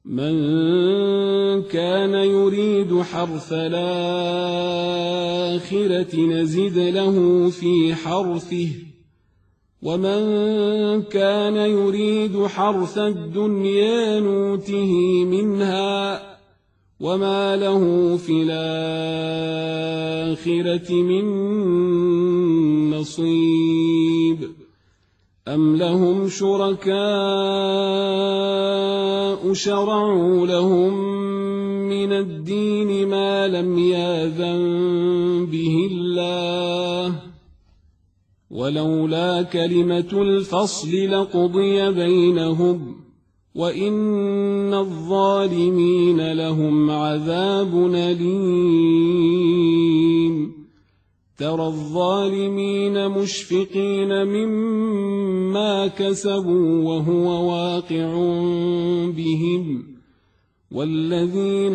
من كان يريد حرث الآخرة نزد له في حرثه ومن كان يريد حرث الدنيا نوته منها وما له في الآخرة من نصيب أم لهم شركاء شرعوا لهم من الدين ما لم يأذن به الله ولولا كلمة الفصل لقضي بينهم وإن الظالمين لهم عذاب أليم ترى الظالمين مشفقين مما كسبوا وهو واقع بهم والذين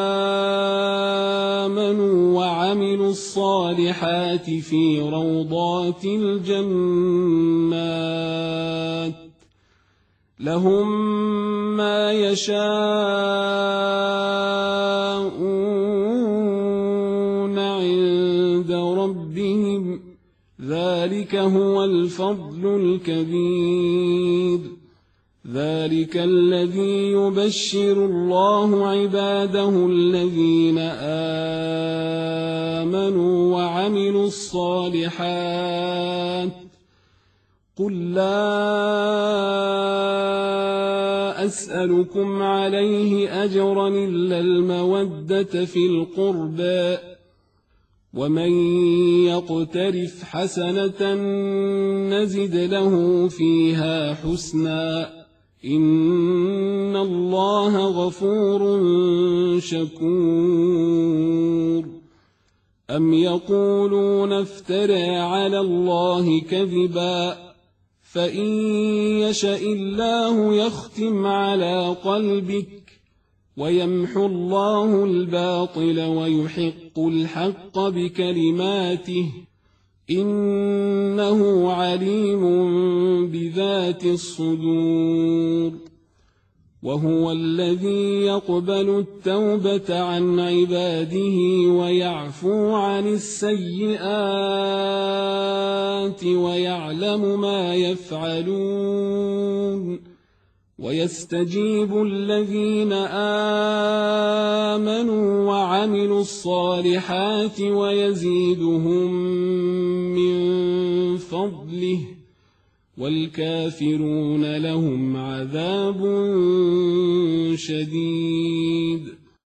آمنوا وعملوا الصالحات في روضات الجنات لهم ما يشاءون عند ربهم ذلك هو الفضل الكبير ذلك الذي يبشر الله عباده الذين آمنوا وعملوا الصالحات قل لا أسألكم عليه أجرا إلا المودة في القربى ومن يقترف حسنة نزد له فيها حسنا إن الله غفور شكور أم يقولون افترى على الله كذبا فإن يشأ الله يختم على قلبك ويمحو الله الباطل ويحق الحق بكلماته إنه عليم بذات الصدور وهو الذي يقبل التوبة عن عباده ويعفو عن السيئات ويعلم ما يفعلون ويستجيب الذين آمنوا وعملوا الصالحات ويزيدهم من فضله والكافرون لهم عذاب شديد